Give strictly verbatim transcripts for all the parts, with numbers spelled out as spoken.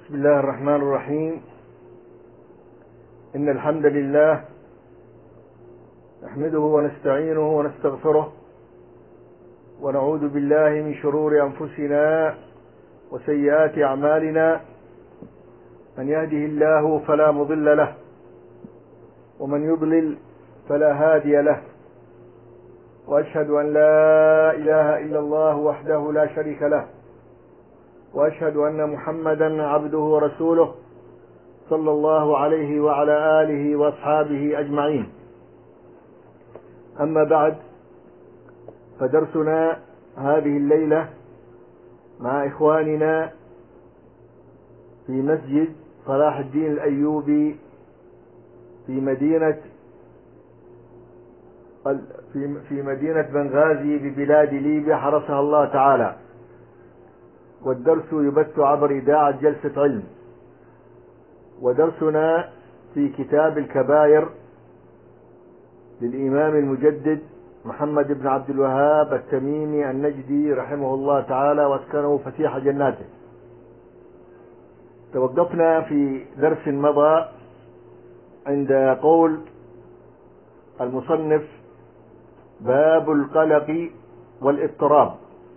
بسم الله الرحمن الرحيم. إن الحمد لله نحمده ونستعينه ونستغفره ونعوذ بالله من شرور أنفسنا وسيئات أعمالنا. من يهده الله فلا مضل له ومن يضلل فلا هادي له، وأشهد أن لا إله إلا الله وحده لا شريك له، وأشهد أن محمدا عبده ورسوله صلى الله عليه وعلى آله وأصحابه أجمعين. أما بعد، فدرسنا هذه الليلة مع إخواننا في مسجد صلاح الدين الأيوبي في مدينة في مدينة بنغازي ببلاد ليبيا حرسها الله تعالى، والدرس يبث عبر إذاعة جلسة علم. ودرسنا في كتاب الكبائر للإمام المجدد محمد بن عبد الوهاب التميمي النجدي رحمه الله تعالى واسكنه فسيح جناته. توقفنا في درس مضى عند قول المصنف: باب القلق والاضطراب.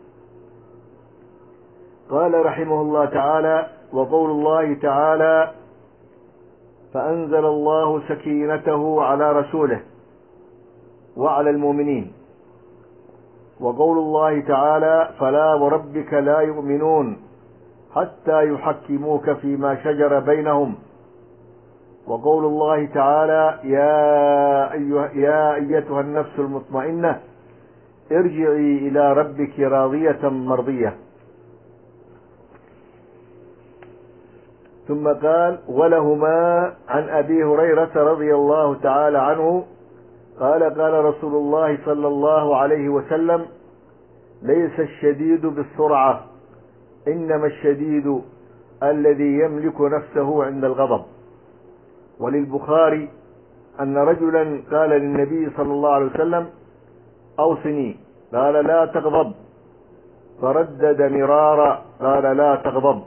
قال رحمه الله تعالى: وقول الله تعالى: فأنزل الله سكينته على رسوله وعلى المؤمنين. وقول الله تعالى: فلا وربك لا يؤمنون حتى يحكموك فيما شجر بينهم. وقول الله تعالى: يا أيها يا أيتها النفس المطمئنة ارجعي إلى ربك راضية مرضية. ثم قال: ولهما عن أبي هريرة رضي الله تعالى عنه قال: قال رسول الله صلى الله عليه وسلم: ليس الشديد بالسرعة، إنما الشديد الذي يملك نفسه عند الغضب. وللبخاري أن رجلا قال للنبي صلى الله عليه وسلم: أوصني، قال: لا تغضب، فردد مرارا قال: لا تغضب.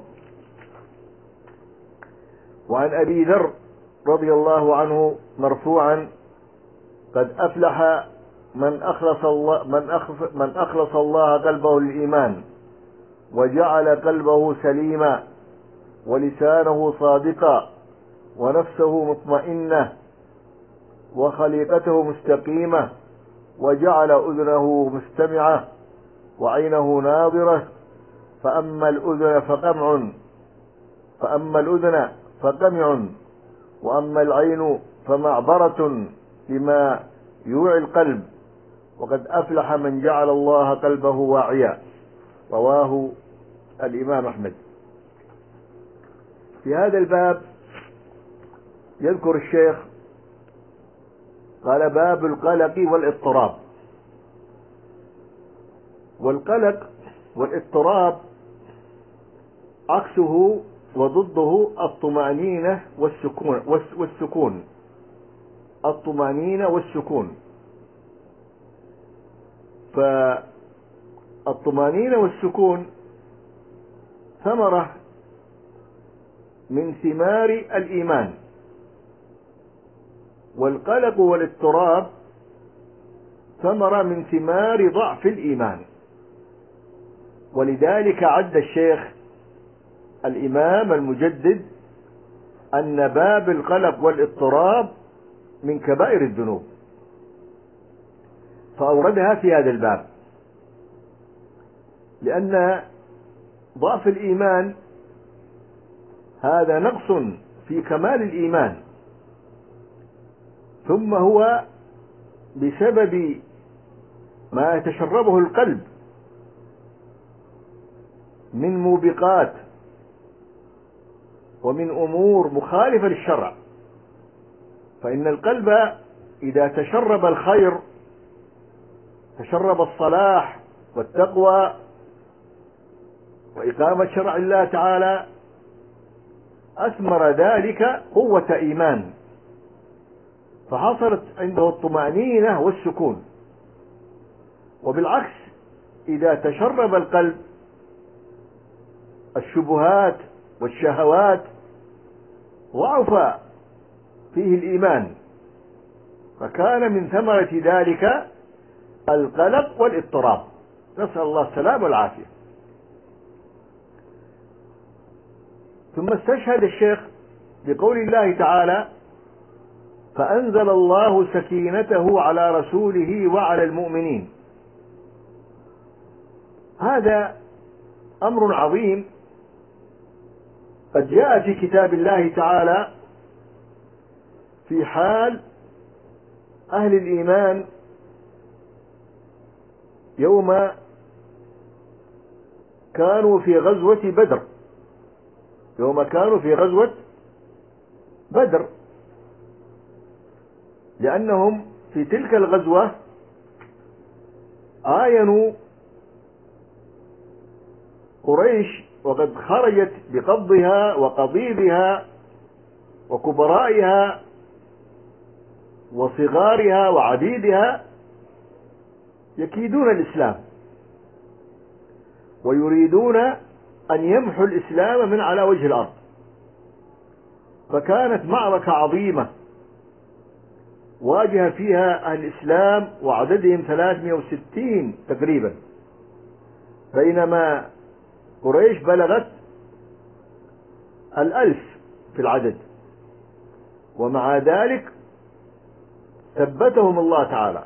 وعن أبي ذر رضي الله عنه مرفوعا: قد أفلح من أخلص الله, من أخلص, من أخلص الله قلبه للإيمان وجعل قلبه سليما ولسانه صادقا ونفسه مطمئنة وخليقته مستقيمة وجعل أذنه مستمعة وعينه ناظرة. فأما الأذن فقمع فأما الأذن فقمع وأما العين فمعبرة لما يوعي القلب. وقد أفلح من جعل الله قلبه واعيا. رواه الإمام أحمد. في هذا الباب يذكر الشيخ قال: باب القلق والاضطراب. والقلق والاضطراب عكسه وضده الطمأنينة والسكون والسكون الطمأنينة والسكون. فالطمأنينة والسكون ثمرة من ثمار الإيمان، والقلق والاضطراب ثمرة من ثمار ضعف الإيمان. ولذلك عد الشيخ الإمام المجدد أن باب القلق والاضطراب من كبائر الذنوب، فأوردها في هذا الباب، لأن ضعف الإيمان هذا نقص في كمال الإيمان، ثم هو بسبب ما يتشربه القلب من موبقات ومن أمور مخالفة للشرع. فإن القلب إذا تشرب الخير، تشرب الصلاح والتقوى وإقامة شرع الله تعالى، أثمر ذلك قوة إيمان، فحصلت عنده الطمأنينة والسكون. وبالعكس إذا تشرب القلب الشبهات والشهوات ضعف فيه الإيمان، فكان من ثمرة ذلك القلق والاضطراب، نسأل الله السلامة والعافية. ثم استشهد الشيخ بقول الله تعالى: فأنزل الله سكينته على رسوله وعلى المؤمنين. هذا أمر عظيم قد جاء في كتاب الله تعالى في حال أهل الإيمان يوم كانوا في غزوة بدر يوم كانوا في غزوة بدر لأنهم في تلك الغزوة آينوا قريش وقد خرجت بقبضها وقضيبها وكبرائها وصغارها وعبيدها، يكيدون الإسلام ويريدون أن يمحوا الإسلام من على وجه الأرض. فكانت معركة عظيمة واجه فيها أهل الإسلام وعددهم ثلاثمائة وستين تقريبا، بينما قريش بلغت الألف في العدد، ومع ذلك ثبتهم الله تعالى،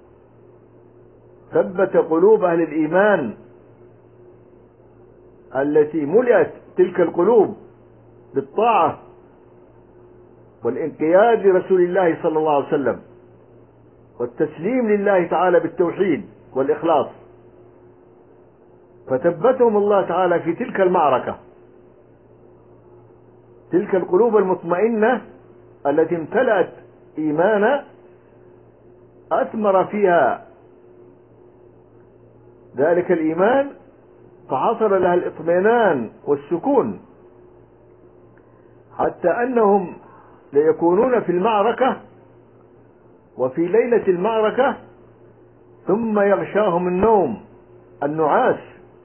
ثبت قلوب أهل الإيمان التي ملئت تلك القلوب بالطاعة والانقياد لرسول الله صلى الله عليه وسلم والتسليم لله تعالى بالتوحيد والإخلاص، فثبتهم الله تعالى في تلك المعركة. تلك القلوب المطمئنة التي امتلأت إيمانا أثمر فيها ذلك الإيمان، فحصل لها الاطمئنان والسكون، حتى أنهم ليكونون في المعركة وفي ليلة المعركة ثم يغشاهم النوم النعاس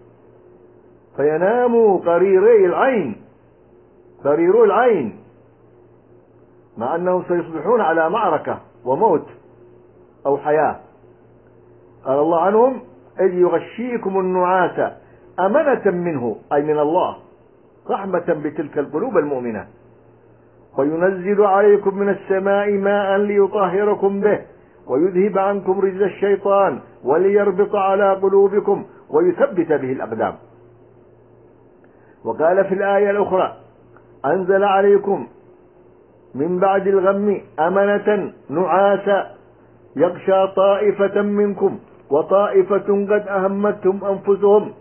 فيناموا قريري العين قريرو العين مع أنهم سيصبحون على معركة وموت أو حياة. قال الله عنهم: إذ يغشيكم النعاس أمنة منه، أي من الله، رحمة بتلك القلوب المؤمنة، وينزل عليكم من السماء ماء ليطهركم به ويذهب عنكم رجز الشيطان وليربط على قلوبكم ويثبت به الأقدام. وقال في الآية الأخرى: أنزل عليكم من بعد الغم أمنة نعاسا يغشى طائفة منكم وطائفة قد أهمتهم أنفسهم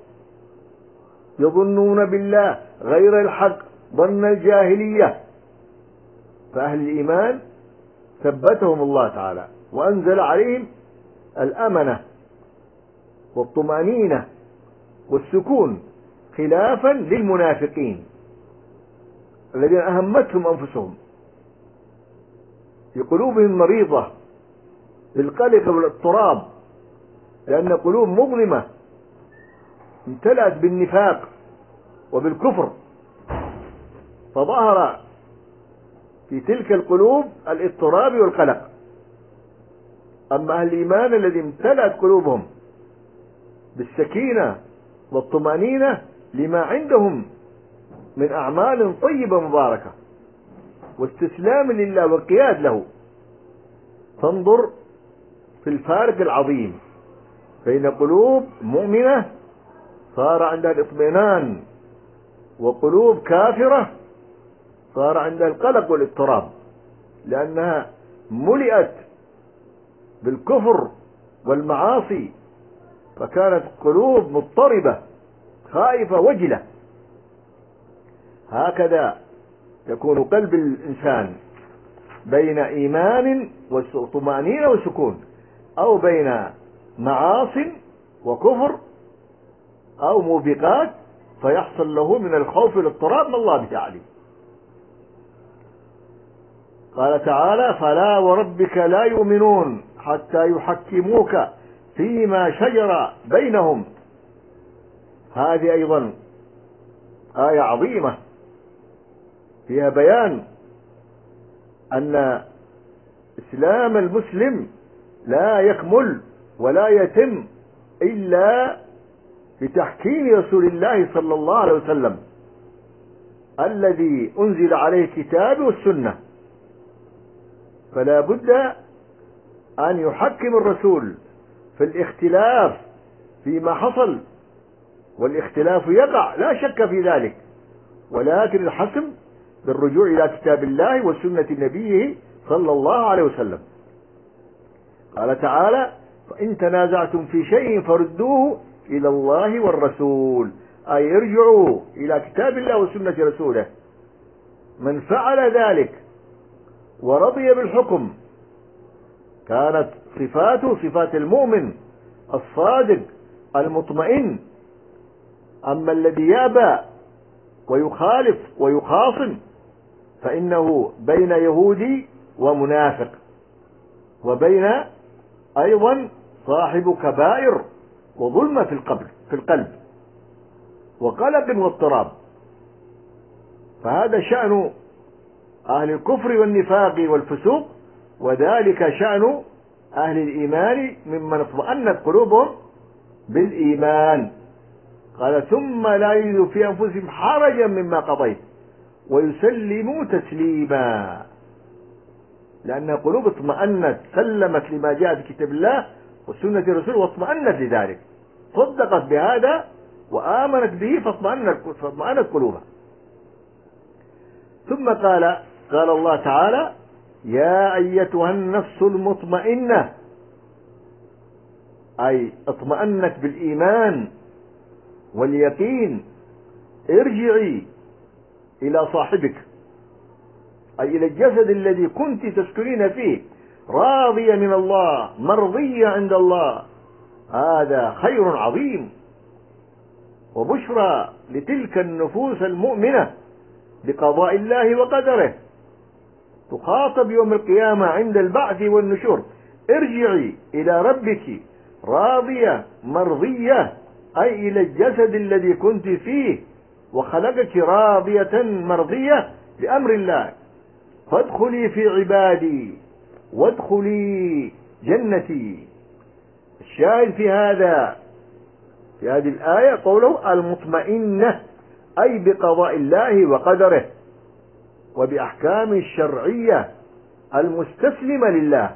يظنون بالله غير الحق ظن الجاهلية. فأهل الإيمان ثبتهم الله تعالى وأنزل عليهم الأمنة والطمأنينة والسكون، خلافا للمنافقين الذين أهمتهم أنفسهم في قلوبهم مريضة بالقلق والاضطراب، لأن قلوب مظلمة امتلأت بالنفاق وبالكفر، فظهر في تلك القلوب الاضطراب والقلق. أما أهل الإيمان الذي امتلأت قلوبهم بالسكينة والطمأنينة لما عندهم من أعمال طيبة مباركة واستسلام لله والقياد له، فانظر في الفارق العظيم بين قلوب مؤمنة صار عندها الاطمئنان وقلوب كافرة صار عندها القلق والاضطراب، لأنها ملئت بالكفر والمعاصي، فكانت قلوب مضطربة خائفة وجلة. هكذا يكون قلب الإنسان بين إيمان وطمأنينة وسكون، أو بين معاص وكفر أو موبقات فيحصل له من الخوف والاضطراب ما الله به عليم. قال تعالى: فلا وربك لا يؤمنون حتى يحكموك فيما شجر بينهم. هذه أيضا آية عظيمة فيها بيان أن إسلام المسلم لا يكمل ولا يتم إلا بتحكيم رسول الله صلى الله عليه وسلم الذي أنزل عليه الكتاب والسنة. فلا بد أن يحكم الرسول في الاختلاف فيما حصل، والاختلاف يقع لا شك في ذلك، ولكن الحسم بالرجوع إلى كتاب الله وسنة نبيه صلى الله عليه وسلم. قال تعالى: فإن تنازعتم في شيء فردوه إلى الله والرسول، أي ارجعوا إلى كتاب الله وسنة رسوله. من فعل ذلك ورضي بالحكم كانت صفاته صفات المؤمن الصادق المطمئن. أما الذي يأبى ويخالف ويخاصم فإنه بين يهودي ومنافق، وبين أيضا صاحب كبائر وظلمة في القلب في القلب وقلق واضطراب. فهذا شأن أهل الكفر والنفاق والفسوق، وذلك شأن أهل الإيمان ممن اطمأنت قلوبهم بالإيمان. قال: ثم لا يجدوا في أنفسهم حرجا مما قضيت ويسلموا تسليما. لأن قلوب اطمأنت سلمت لما جاء في كتاب الله وسنة الرسول واطمأنت لذلك، صدقت بهذا وآمنت به فاطمأنت قلوبها. ثم قال قال الله تعالى: يا أيتها النفس المطمئنة، أي اطمأنت بالإيمان واليقين، ارجعي إلى صاحبك، أي إلى الجسد الذي كنت تسكنين فيه، راضية من الله مرضية عند الله. هذا خير عظيم وبشرى لتلك النفوس المؤمنة بقضاء الله وقدره. تخاطب يوم القيامة عند البعث والنشور: ارجعي إلى ربك راضية مرضية، أي إلى الجسد الذي كنت فيه وخلقك راضية مرضية بأمر الله، فادخلي في عبادي وادخلي جنتي. الشاهد في هذا في هذه الآية قوله المطمئنة، أي بقضاء الله وقدره وبأحكام الشرعية المستسلمة لله.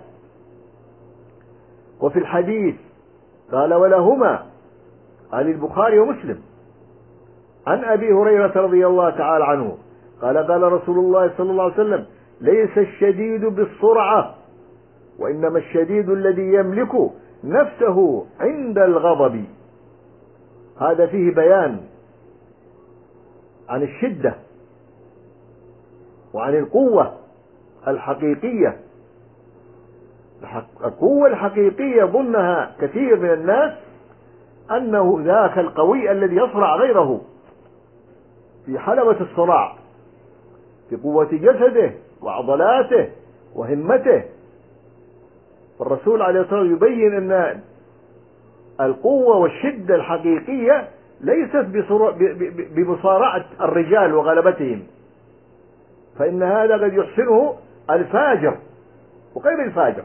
وفي الحديث قال: ولهما، عن البخاري ومسلم، عن أبي هريرة رضي الله تعالى عنه قال: قال رسول الله صلى الله عليه وسلم: ليس الشديد بالسرعة، وإنما الشديد الذي يملك نفسه عند الغضب. هذا فيه بيان عن الشدة وعن القوة الحقيقية. القوة الحقيقية ظنها كثير من الناس أنه ذاك القوي الذي يصرع غيره في حلبة الصراع، في قوة جسده وعضلاته وهمته. فالرسول عليه الصلاة والسلام يبين أن القوة والشدة الحقيقية ليست بمصارعة الرجال وغلبتهم، فإن هذا قد يحسنه الفاجر وغير الفاجر،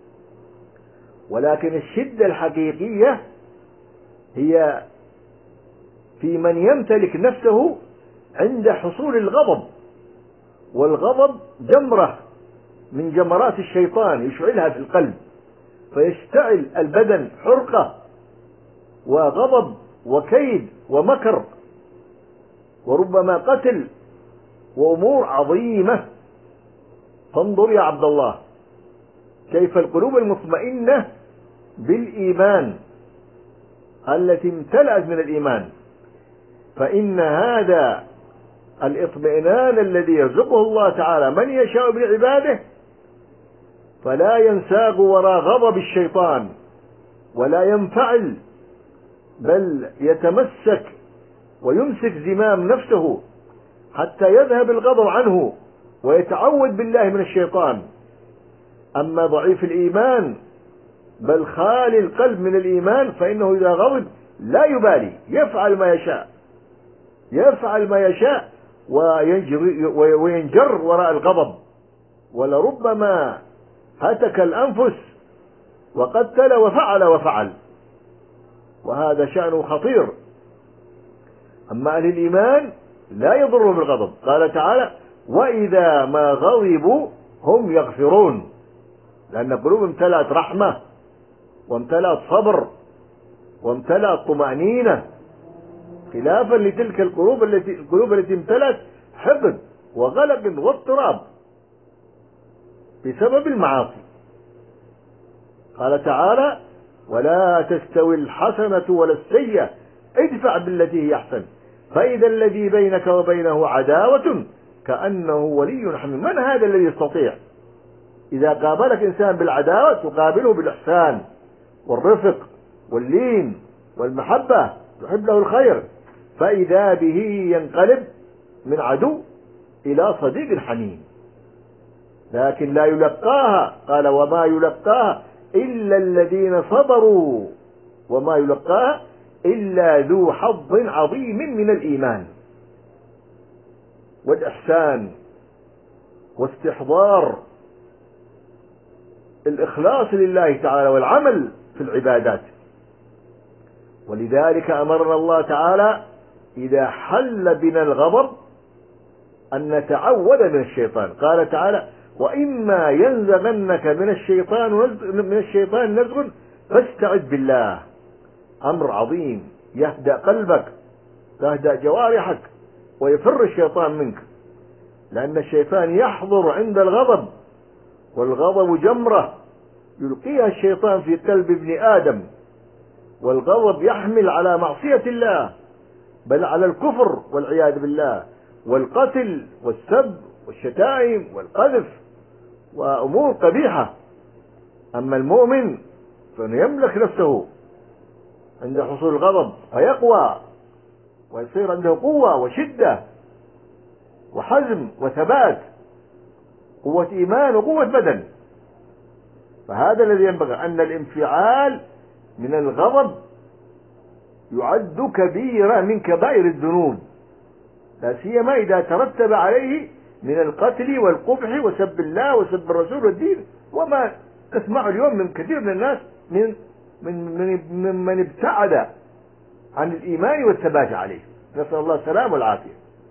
ولكن الشدة الحقيقية هي في من يمتلك نفسه عند حصول الغضب. والغضب جمرة من جمرات الشيطان يشعلها في القلب، فيشتعل البدن حرقة وغضب وكيد ومكر وربما قتل وأمور عظيمة. فانظر يا عبد الله كيف القلوب المطمئنة بالإيمان التي امتلأت من الإيمان، فإن هذا الاطمئنان الذي يرزقه الله تعالى من يشاء من عباده فلا ينساق وراء غضب الشيطان ولا ينفعل، بل يتمسك ويمسك زمام نفسه حتى يذهب الغضب عنه ويتعوذ بالله من الشيطان. أما ضعيف الإيمان بل خالي القلب من الإيمان فإنه إذا غضب لا يبالي، يفعل ما يشاء يفعل ما يشاء وينجر, وينجر وراء الغضب، ولربما هتك الأنفس وقتل وفعل وفعل، وهذا شأنه خطير. أما أهل الإيمان لا يضرهم الغضب. قال تعالى: وإذا ما غضبوا هم يغفرون، لأن قلوبهم امتلأت رحمة وامتلأت صبر وامتلأت طمأنينة، خلافا لتلك القلوب التي القلوب التي امتلأت حقد وغلق واضطراب بسبب المعاصي. قال تعالى: ولا تستوي الحسنة ولا السيئة ادفع بالتي هي أحسن فإذا الذي بينك وبينه عداوة كأنه ولي حميم. من هذا الذي يستطيع إذا قابلك إنسان بالعداوة تقابله بالإحسان والرفق واللين والمحبة، تحب له الخير، فإذا به ينقلب من عدو إلى صديق حميم. لكن لا يلقاها، قال: وما يلقاها إلا الذين صبروا وما يلقاها إلا ذو حظ عظيم من الإيمان والإحسان واستحضار الإخلاص لله تعالى والعمل في العبادات. ولذلك أمرنا الله تعالى إذا حل بنا الغضب أن نتعوذ من الشيطان. قال تعالى: وإما ينزغنك من الشيطان من الشيطان نزغ فاستعذ بالله. أمر عظيم، يهدأ قلبك، تهدأ جوارحك، ويفر الشيطان منك، لأن الشيطان يحضر عند الغضب، والغضب جمرة يلقيها الشيطان في قلب ابن آدم، والغضب يحمل على معصية الله، بل على الكفر والعياذ بالله، والقتل والسب والشتائم والقذف وأمور قبيحة. أما المؤمن فإنه يملك نفسه عند حصول الغضب فيقوى ويصير عنده قوة وشدة وحزم وثبات، قوة إيمان وقوة بدن. فهذا الذي ينبغي، أن الانفعال من الغضب يعد كبيرة من كبائر الذنوب، لا سيما إذا ترتب عليه من القتل والقبح وسب الله وسب الرسول والدين، وما تسمع اليوم من كثير من الناس من من من, من, من ابتعد عن الإيمان والثبات عليه، نسأل الله السلام والعافية.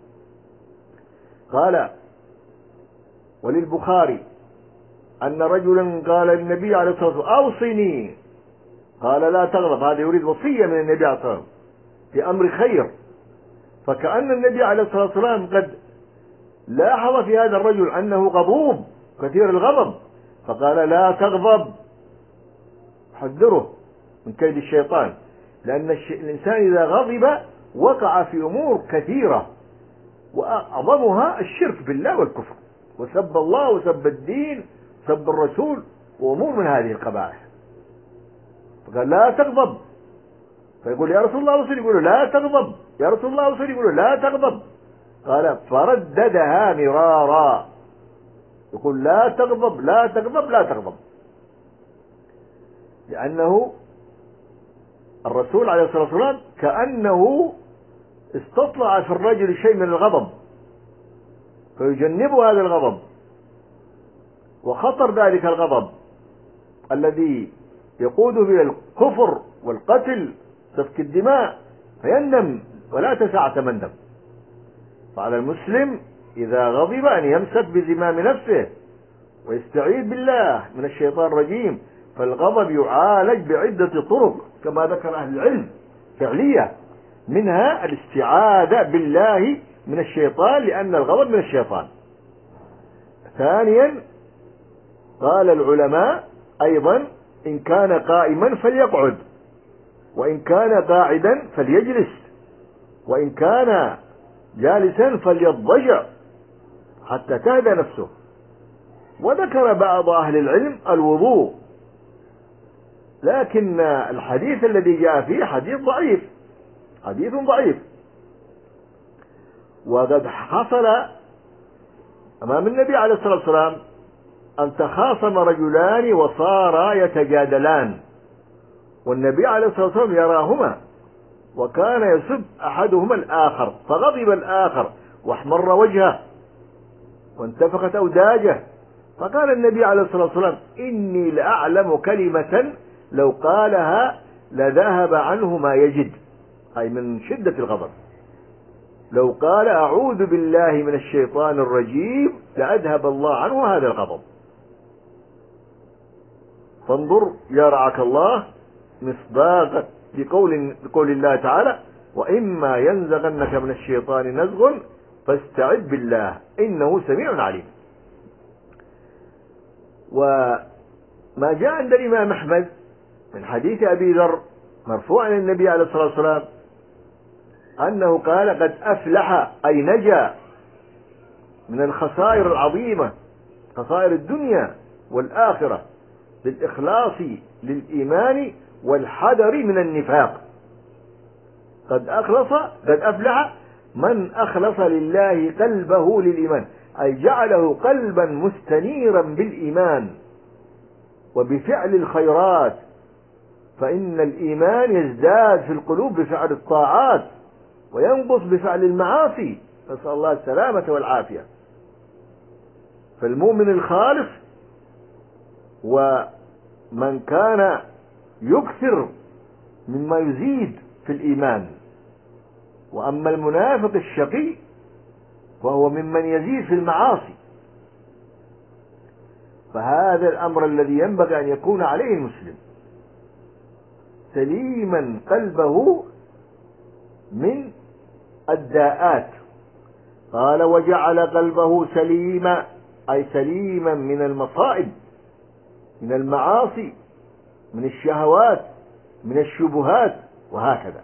قال: وللبخاري أن رجلا قال للنبي عليه الصلاة والسلام: أوصني. قال: لا تغضب. هذا يريد وصية من النبي عليه الصلاة والسلام في أمر خير، فكأن النبي عليه الصلاة والسلام قد لاحظ في هذا الرجل أنه غضوب كثير الغضب، فقال: لا تغضب، حذره من كيد الشيطان، لأن الإنسان إذا غضب وقع في أمور كثيرة، وأعظمها الشرك بالله والكفر وسب الله وسب الدين وسب الرسول وأمور من هذه القبائح. فقال: لا تغضب. فيقول: يا رسول الله أوصني. يقول: لا تغضب. يا رسول الله أوصني. يقول: لا تغضب. قال: فرددها مرارا، يقول: لا تغضب لا تغضب لا تغضب، لأنه الرسول عليه الصلاة والسلام كأنه استطلع في الرجل شيء من الغضب فيجنبه هذا الغضب وخطر ذلك الغضب الذي يقوده إلى الكفر والقتل سفك الدماء، فيندم ولا تسع تمندم. فعلى المسلم إذا غضب أن يمسك بزمام نفسه ويستعيذ بالله من الشيطان الرجيم، فالغضب يعالج بعدة طرق كما ذكر أهل العلم فعلية، منها الاستعاذة بالله من الشيطان، لأن الغضب من الشيطان. ثانيا قال العلماء أيضا: إن كان قائما فليقعد، وإن كان قاعدا فليجلس، وإن كان جالسا فليضجع حتى تهدى نفسه. وذكر بعض أهل العلم الوضوء، لكن الحديث الذي جاء فيه حديث ضعيف، حديث ضعيف. وقد حصل أمام النبي عليه الصلاة والسلام أن تخاصم رجلان وصارا يتجادلان، والنبي عليه الصلاة والسلام يراهما، وكان يسب أحدهما الآخر، فغضب الآخر واحمر وجهه وانتفخت أوداجه، فقال النبي عليه الصلاة والسلام: إني لأعلم كلمة لو قالها لذهب عنه ما يجد، أي من شدة الغضب. لو قال: أعوذ بالله من الشيطان الرجيم، لأذهب الله عنه هذا الغضب. فانظر يا رعاك الله مصداقا بقول, بقول الله تعالى: وإما ينزغنك من الشيطان نزغ فاستعذ بالله إنه سميع عليم. وما جاء عند الإمام أحمد من حديث أبي ذر مرفوعا عن النبي عليه الصلاة والسلام أنه قال: قد أفلح أي نجا من الخسائر العظيمة، خسائر الدنيا والآخرة، بالإخلاص للإيمان والحذر من النفاق. قد أخلص قد أفلح من أخلص لله قلبه للإيمان، أي جعله قلبا مستنيرا بالإيمان وبفعل الخيرات، فإن الإيمان يزداد في القلوب بفعل الطاعات وينقص بفعل المعاصي، نسأل الله السلامة والعافية. فالمؤمن الخالص ومن كان يكثر مما يزيد في الإيمان، وأما المنافق الشقي وهو ممن يزيد في المعاصي. فهذا الأمر الذي ينبغي أن يكون عليه المسلم، سليما قلبه من الداءات. قال: وجعل قلبه سليما، أي سليما من المصائب، من المعاصي، من الشهوات، من الشبهات، وهكذا.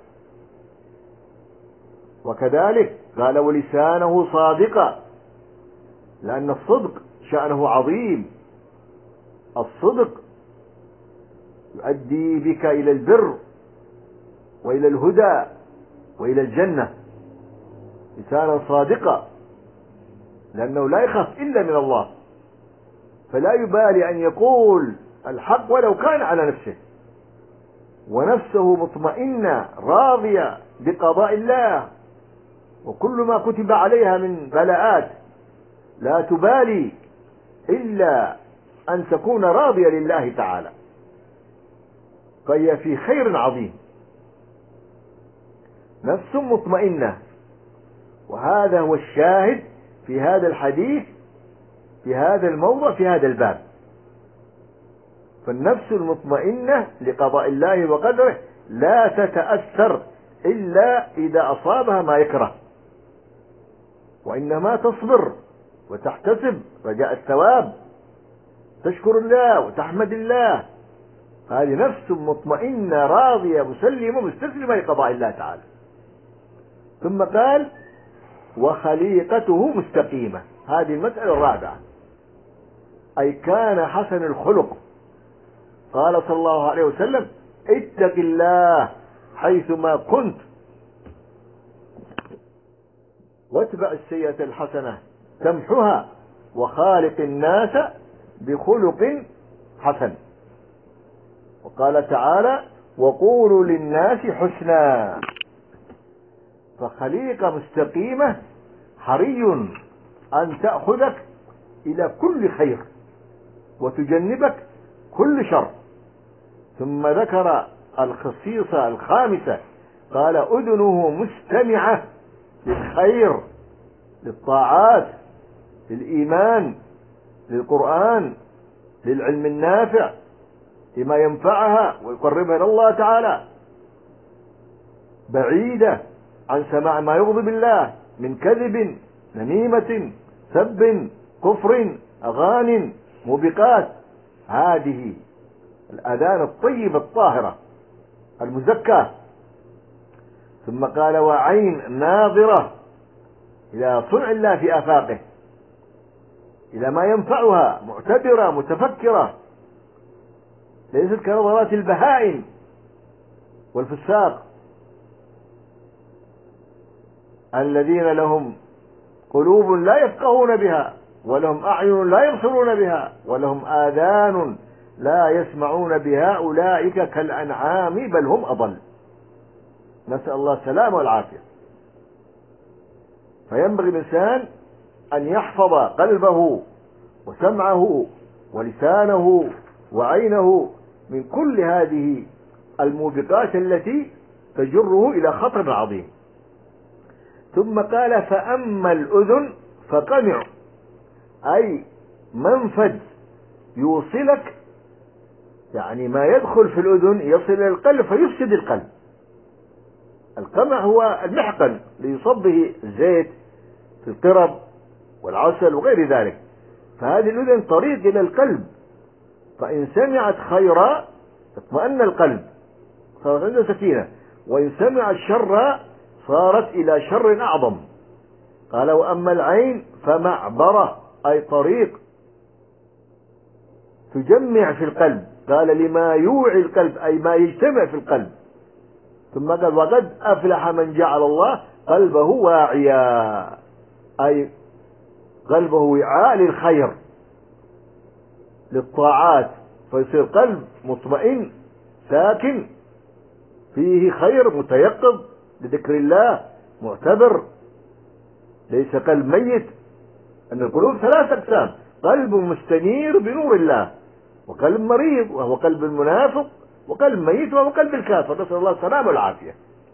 وكذلك قال: ولسانه صادقا، لأن الصدق شأنه عظيم. الصدق يؤدي بك إلى البر وإلى الهدى وإلى الجنة. لسانا صادقا، لأنه لا يخاف إلا من الله، فلا يبالي أن يقول الحق ولو كان على نفسه، ونفسه مطمئنة راضية بقضاء الله وكل ما كتب عليها من بلاءات، لا تبالي إلا أن تكون راضية لله تعالى، فهي في خير عظيم، نفس مطمئنة. وهذا هو الشاهد في هذا الحديث، في هذا الموضع، في هذا الباب. فالنفس المطمئنة لقضاء الله وقدره لا تتأثر إلا إذا أصابها ما يكره، وإنما تصبر وتحتسب رجاء الثواب، تشكر الله وتحمد الله. هذه نفس مطمئنة راضية مسلمة مستسلمة لقضاء الله تعالى. ثم قال: وخليقته مستقيمة. هذه المسألة الرابعة، أي كان حسن الخلق. قال صلى الله عليه وسلم: اتق الله حيثما كنت واتبع السيئة الحسنة تمحها وخالق الناس بخلق حسن. وقال تعالى: وقولوا للناس حسنا. فخليقة مستقيمة حري أن تأخذك إلى كل خير وتجنبك كل شر. ثم ذكر الخصيصة الخامسة، قال: أذنه مستمعة للخير، للطاعات، للإيمان، للقرآن، للعلم النافع، لما ينفعها ويقربها إلى الله تعالى، بعيدة عن سماع ما يغضب الله من كذب، نميمة، سب، كفر، أغان، موبقات. هذه الأذان الطيبة الطاهرة المزكاة. ثم قال: وعين ناظرة إلى صنع الله في آفاقه، إلى ما ينفعها، معتبرة متفكرة، ليست كنظرات البهائم والفساق الذين لهم قلوب لا يفقهون بها، ولهم أعين لا يبصرون بها، ولهم آذان لا يسمعون بها، أولئك كالأنعام بل هم أضل. نسأل الله السلامة والعافية. فينبغي الإنسان أن يحفظ قلبه وسمعه ولسانه وعينه من كل هذه الموبقات التي تجره إلى خطر عظيم. ثم قال فأما الأذن فقمع، أي منفذ يوصلك، يعني ما يدخل في الأذن يصل إلى القلب فيفسد القلب. القمع هو المحقن ليصب به الزيت في القرب والعسل وغير ذلك. فهذه الأذن طريق إلى القلب، فإن سمعت خيرا اطمأن القلب صارت عنده سكينة، وإن سمعت شرا صارت إلى شر أعظم. قال وأما العين فمعبرة، أي طريق تجمع في القلب، قال لما يوعي القلب أي ما يجتمع في القلب. ثم قال وقد أفلح من جعل الله قلبه واعيا، أي قلبه وعاء للخير للطاعات، فيصير قلب مطمئن ساكن فيه خير متيقظ لذكر الله معتبر، ليس قلب ميت. أن القلوب ثلاث أقسام: قلب مستنير بنور الله، وقلب مريض وهو قلب المنافق، وقلب ميت وهو قلب الكافر، نسأل الله السلامة والعافية.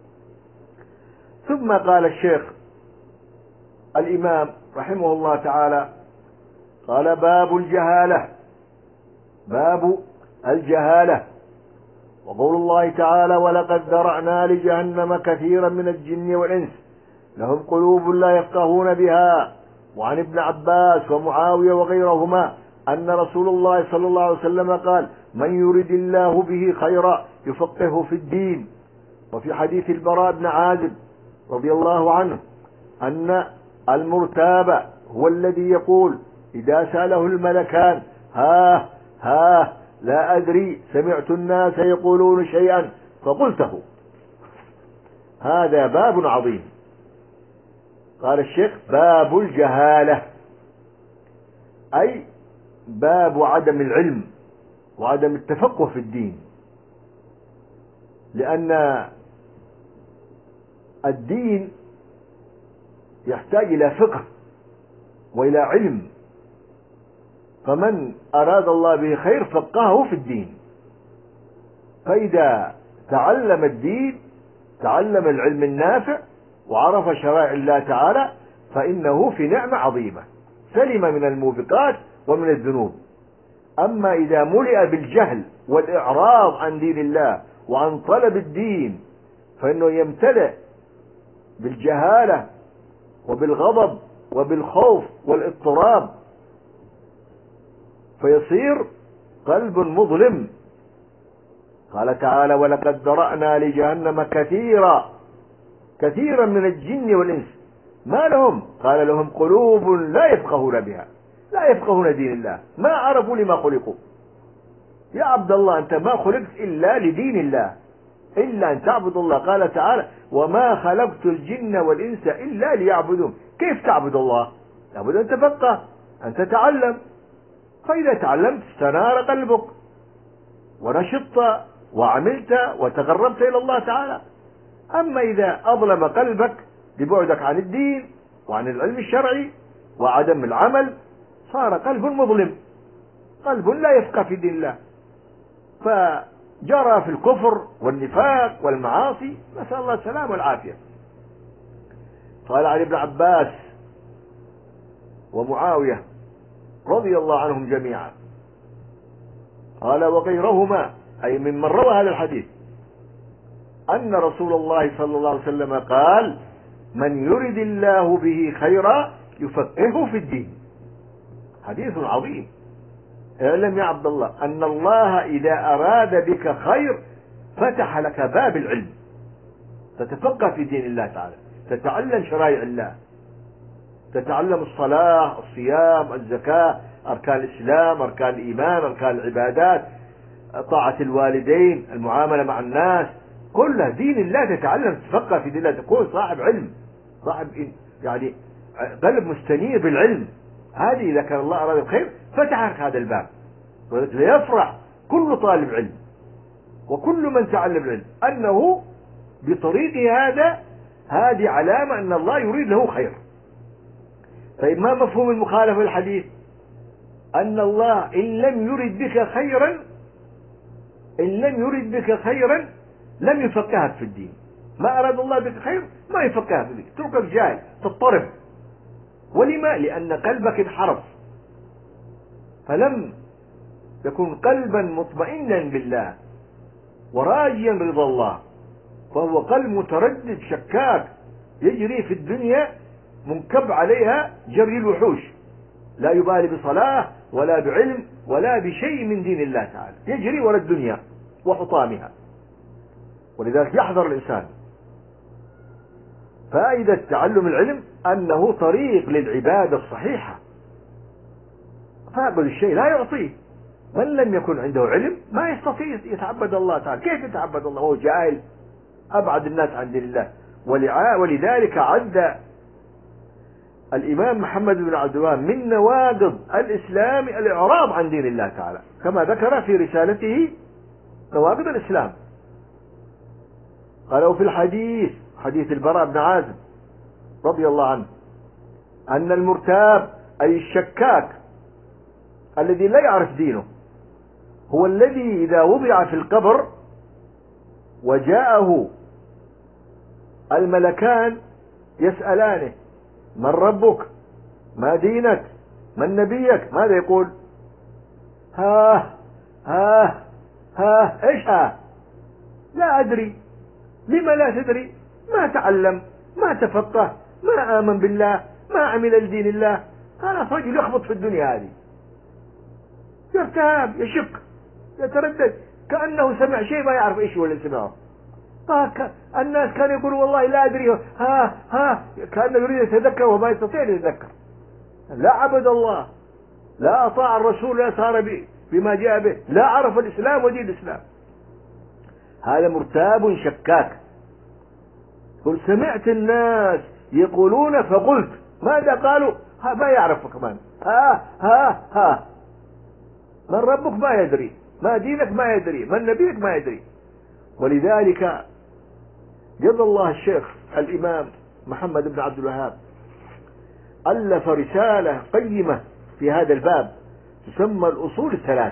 ثم قال الشيخ الإمام رحمه الله تعالى قال باب الجهالة، باب الجهالة. وقول الله تعالى ولقد ذرأنا لجهنم كثيرا من الجن والإنس لهم قلوب لا يفقهون بها. وعن ابن عباس ومعاوية وغيرهما أن رسول الله صلى الله عليه وسلم قال من يرد الله به خيرا يفقهه في الدين. وفي حديث البراء بن عازب رضي الله عنه أن المرتاب هو الذي يقول إذا سأله الملكان ها ها لا أدري سمعت الناس يقولون شيئا فقلته. هذا باب عظيم. قال الشيخ باب الجهالة، أي باب عدم العلم وعدم التفقه في الدين، لأن الدين يحتاج إلى فقه وإلى علم، فمن أراد الله به خير فقهه في الدين. فإذا تعلم الدين تعلم العلم النافع وعرف شرائع الله تعالى فإنه في نعمة عظيمة، سلم من الموبقات ومن الذنوب. أما إذا ملئ بالجهل والإعراض عن دين الله وعن طلب الدين فإنه يمتلئ بالجهالة وبالغضب وبالخوف والاضطراب، فيصير قلب مظلم. قال تعالى ولقد ذرأنا لجهنم كثيرا كثيرا من الجن والإنس ما لهم، قال لهم قلوب لا يفقهون بها، لا يفقهون دين الله، ما عرفوا لما خلقوا. يا عبد الله أنت ما خلقت إلا لدين الله، إلا أن تعبد الله. قال تعالى وما خلقت الجن والإنس إلا ليعبدون. كيف تعبد الله؟ لابد أن تفقه، أن تتعلم. فإذا تعلمت استنار قلبك ونشطت وعملت وتقربت إلى الله تعالى. أما إذا أظلم قلبك ببعدك عن الدين وعن العلم الشرعي وعدم العمل صار قلب مظلم، قلب لا يفقه في دين الله، فجرى في الكفر والنفاق والمعاصي، نسأل الله السلامة والعافية. قال عن ابن عباس ومعاوية رضي الله عنهم جميعا قال وغيرهما أي ممن روى هذا الحديث أن رسول الله صلى الله عليه وسلم قال من يرد الله به خيرا يفقهه في الدين. حديث عظيم. اعلم يا عبد الله أن الله إذا أراد بك خير فتح لك باب العلم، تتفقه في دين الله تعالى، تتعلم شرائع الله، تتعلم الصلاة الصيام الزكاة أركان الإسلام أركان الإيمان أركان العبادات طاعة الوالدين المعاملة مع الناس، كلها دين الله تتعلم تتفقه في دين الله، تكون صاحب علم، صاحب يعني قلب مستنير بالعلم. هذه إذا كان الله أراد الخير فتح لك هذا الباب، ويفرح كل طالب علم وكل من تعلم العلم أنه بطريق هذا، هذه علامة أن الله يريد له خير، طيب ما مفهوم المخالفة الحديث؟ أن الله إن لم يرد بك خيرا إن لم يرد بك خيرا لم يفقهك في الدين. ما أراد الله بك خير ما يفقهك في الدين، تركك جاهل تضطرب. ولما؟ لأن قلبك انحرف، فلم يكن قلبا مطمئنا بالله وراجيا رضا الله، فهو قلب متردد شكاك يجري في الدنيا منكب عليها جري الوحوش، لا يبالي بصلاة ولا بعلم ولا بشيء من دين الله تعالى، يجري وراء الدنيا وحطامها. ولذلك يحذر الإنسان. فائدة تعلم العلم أنه طريق للعبادة الصحيحة، فاقد الشيء لا يعطيه. من لم يكن عنده علم ما يستطيع يتعبد الله تعالى. كيف يتعبد الله وهو جاهل؟ أبعد الناس عن دين الله. ولذلك عد الإمام محمد بن عبد الوهاب من نواقض الإسلام الإعراض عن دين الله تعالى، كما ذكر في رسالته نواقض الإسلام. قالوا في الحديث، حديث البراء بن عازب رضي الله عنه، أن المرتاب أي الشكاك الذي لا يعرف دينه هو الذي إذا وضع في القبر وجاءه الملكان يسألانه: من ربك؟ ما دينك؟ من نبيك؟ ماذا يقول؟ ها ها ها ايش ها؟ لا أدري. لما لا تدري؟ ما تعلم، ما تفقه، ما آمن بالله، ما عمل لدين الله. خلاص رجل يخبط في الدنيا هذه، يرتاب، يشك، يتردد، كأنه سمع شيء ما يعرف ايش هو اللي سمعه. الناس كانوا يقولوا والله لا أدري، ها ها كأنه يريد يتذكر وما يستطيع أن يتذكر. لا عبد الله، لا أطاع الرسول، لا صار بما جاء به، لا عرف الإسلام ودين الإسلام. هذا مرتاب شكاك. قل سمعت الناس يقولون فقلت. ماذا قالوا؟ ها ما يعرف كمان. ها ها ها من ربك؟ ما يدري. ما دينك؟ ما يدري. من نبيك؟ ما يدري. ولذلك جزا الله الشيخ الإمام محمد بن عبد الوهاب ألف رسالة قيمة في هذا الباب تسمى الأصول الثلاث،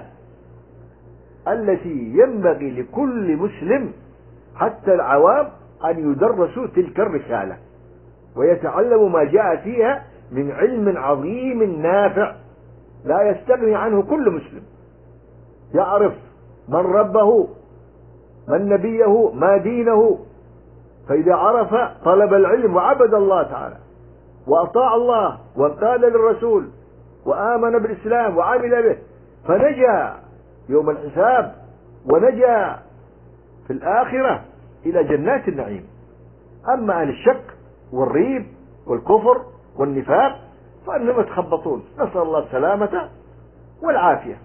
التي ينبغي لكل مسلم حتى العوام أن يدرسوا تلك الرسالة ويتعلموا ما جاء فيها من علم عظيم نافع لا يستغني عنه كل مسلم. يعرف من ربه، من نبيه، ما دينه. فإذا عرف طلب العلم وعبد الله تعالى وأطاع الله وانقاد للرسول وآمن بالإسلام وعمل به، فنجا يوم الحساب ونجا في الآخرة إلى جنات النعيم. أما أهل الشك والريب والكفر والنفاق فإنهم يتخبطون، نسأل الله السلامة والعافية.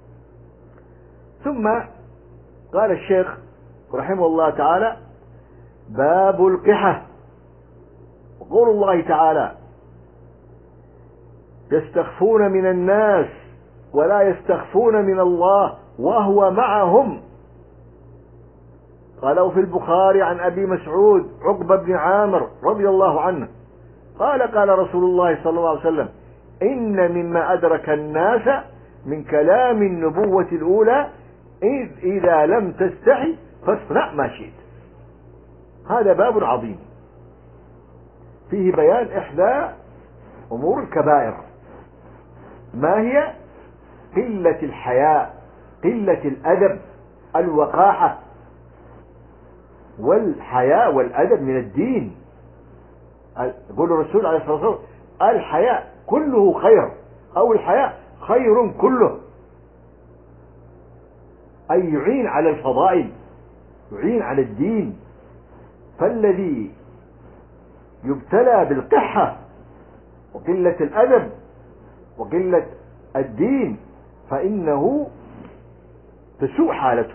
ثم قال الشيخ رحمه الله تعالى: باب القحة. وقول الله تعالى: يستخفون من الناس ولا يستخفون من الله وهو معهم. قالوا في البخاري عن أبي مسعود عقبة بن عامر رضي الله عنه قال: قال رسول الله صلى الله عليه وسلم: إن مما أدرك الناس من كلام النبوة الأولى إذ إذا لم تستحي فاصنع ما شئت. هذا باب عظيم فيه بيان إحدى أمور الكبائر. ما هي؟ قلة الحياء، قلة الأدب، الوقاحة. والحياء والأدب من الدين. يقول الرسول عليه الصلاة والسلام: الحياء كله خير، أو الحياء خير كله، أي يعين على الفضائل، يعين على الدين. فالذي يبتلى بالقحة وقلة الأدب وقلة الدين فإنه تسوء حالته،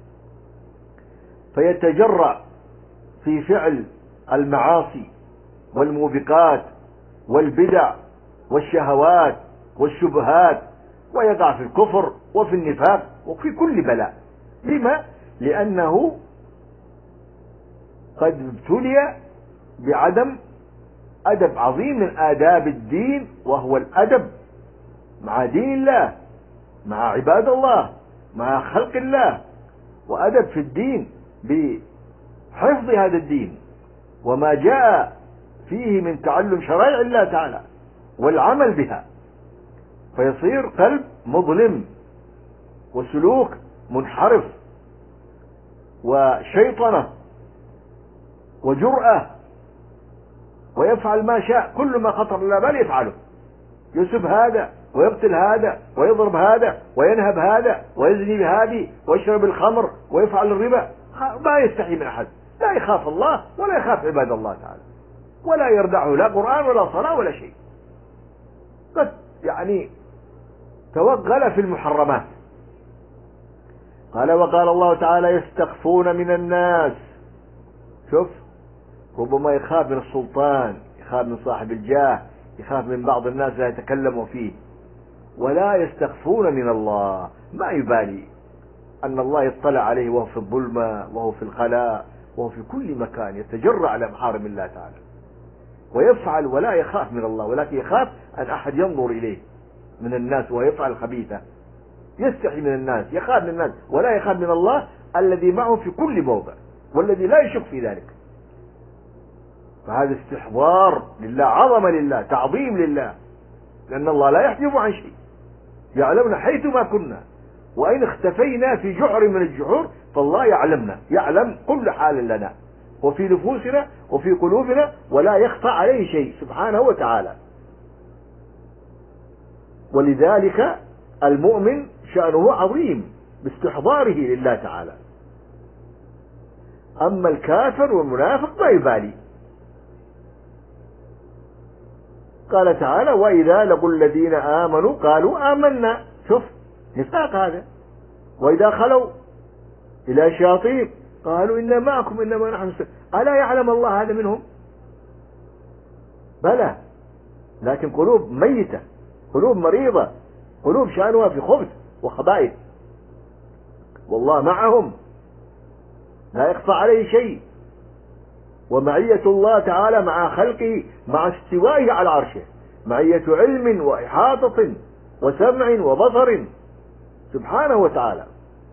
فيتجرأ في فعل المعاصي والموبقات والبدع والشهوات والشبهات، ويقع في الكفر وفي النفاق وفي كل بلاء. لما؟ لأنه قد ابتلي بعدم أدب عظيم من آداب الدين، وهو الأدب مع دين الله، مع عباد الله، مع خلق الله، وأدب في الدين بحفظ هذا الدين وما جاء فيه من تعلم شرائع الله تعالى والعمل بها، فيصير قلب مظلم وسلوك منحرف وشيطنة وجرأة، ويفعل ما شاء، كل ما خطر على بال يفعله، يسب هذا ويقتل هذا ويضرب هذا وينهب هذا ويزني بهذه ويشرب الخمر ويفعل الربا، ما يستحي من أحد، لا يخاف الله ولا يخاف عباد الله تعالى، ولا يردعه لا قرآن ولا صلاة ولا شيء، قد يعني توغل في المحرمات. قال وقال الله تعالى يستخفون من الناس. شوف، ربما يخاف من السلطان، يخاف من صاحب الجاه، يخاف من بعض الناس لا يتكلموا فيه، ولا يستخفون من الله، ما يبالي أن الله يطلع عليه وهو في الظلمة وهو في الخلاء وهو في كل مكان، يتجرأ على محارم الله تعالى ويفعل ولا يخاف من الله، ولكن يخاف أن أحد ينظر إليه من الناس وهو يفعل خبيثة، يستحي من الناس، يخاف من الناس ولا يخاف من الله الذي معه في كل موضع والذي لا يشك في ذلك. فهذا استحضار لله، عظمة لله، تعظيم لله، لأن الله لا يحجب عن شيء، يعلمنا حيث ما كنا، وإن اختفينا في جحر من الجحور فالله يعلمنا، يعلم كل حال لنا وفي نفوسنا وفي قلوبنا، ولا يخفى عليه شيء سبحانه وتعالى. ولذلك المؤمن شأنه عظيم باستحضاره لله تعالى. أما الكافر والمنافق ما يبالي. قال تعالى وإذا لقوا الذين آمنوا قالوا آمنا. شوف نفاق هذا. وإذا خلوا إلى شياطين قالوا إنا معكم إنما نحن مستمعون. ألا يعلم الله هذا منهم؟ بلى، لكن قلوب ميتة، قلوب مريضة، قلوب شأنها في خبث وخبائث، والله معهم لا يخفى عليه شيء. ومعية الله تعالى مع خلقه مع استوائه على عرشه معية علم وإحاطة وسمع وبصر سبحانه وتعالى.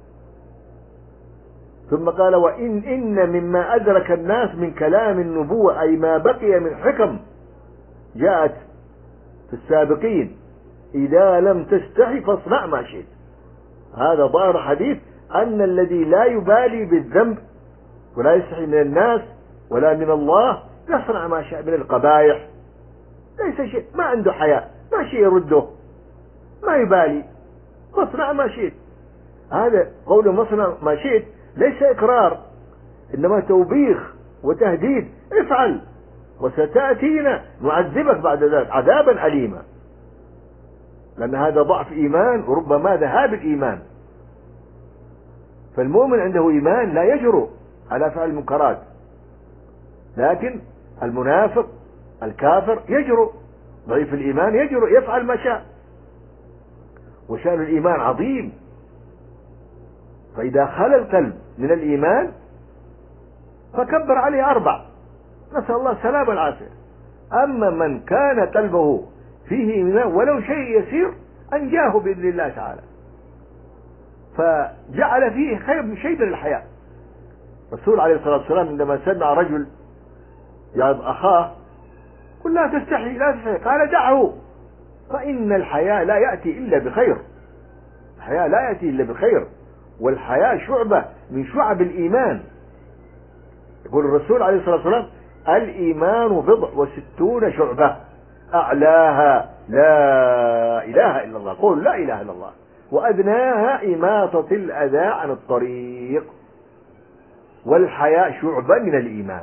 ثم قال وإن إن مما أدرك الناس من كلام النبوة أي ما بقي من حكم جاءت في السابقين إذا لم تستحي فاصنع ما شئت. هذا ظاهر حديث أن الذي لا يبالي بالذنب ولا يستحي من الناس ولا من الله يصنع ما شاء من القبائح، ليس شيء، ما عنده حياء، ما شيء يرده، ما يبالي، فاصنع ما شئت. هذا قول مصنع ما شئت ليس إقرار، إنما توبيخ وتهديد، افعل وستأتينا نعذبك بعد ذلك عذابا أليما، لأن هذا ضعف إيمان وربما ذهاب الإيمان. فالمؤمن عنده إيمان لا يجرؤ على فعل المنكرات، لكن المنافق الكافر يجرؤ، ضعيف الإيمان يجرؤ يفعل ما شاء، وشأن الإيمان عظيم. فإذا خلى القلب من الإيمان فكبر عليه أربع، نسأل الله السلامة والعافية. أما من كان قلبه فيه إيمان ولو شيء يسير أنجاه بإذن الله تعالى، فجعل فيه خير من شيء من الحياة. الرسول عليه الصلاة والسلام عندما سمع رجل يعظ أخاه قل لا تستحي لا تستحي قال دعه، فإن الحياة لا يأتي إلا بخير، الحياة لا يأتي إلا بخير، والحياة شعبة من شعب الإيمان. يقول الرسول عليه الصلاة والسلام الإيمان بضع وستون شعبة أعلاها لا إله إلا الله، قول لا إله إلا الله، وأدناها إماطة الأذى عن الطريق. والحياء شعبة من الإيمان،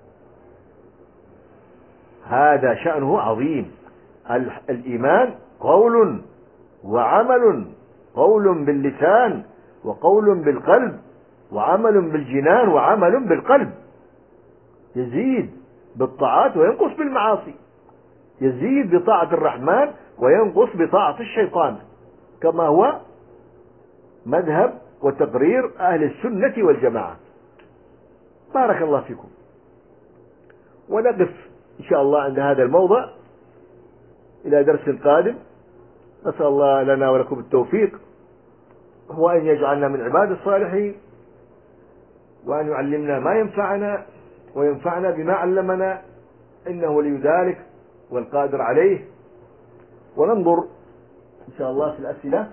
هذا شأنه عظيم. الإيمان قول وعمل، قول باللسان وقول بالقلب وعمل بالجنان وعمل بالقلب، يزيد بالطاعات وينقص بالمعاصي، يزيد بطاعة الرحمن وينقص بطاعة الشيطان، كما هو مذهب وتقرير أهل السنة والجماعة. بارك الله فيكم. ونقف إن شاء الله عند هذا الموضع إلى درس قادم. نسأل الله لنا ولكم التوفيق، وأن يجعلنا من عباد الصالحين، وأن يعلمنا ما ينفعنا وينفعنا بما علمنا، إنه ولي ذلك والقادر عليه. وننظر إن شاء الله في الأسئلة.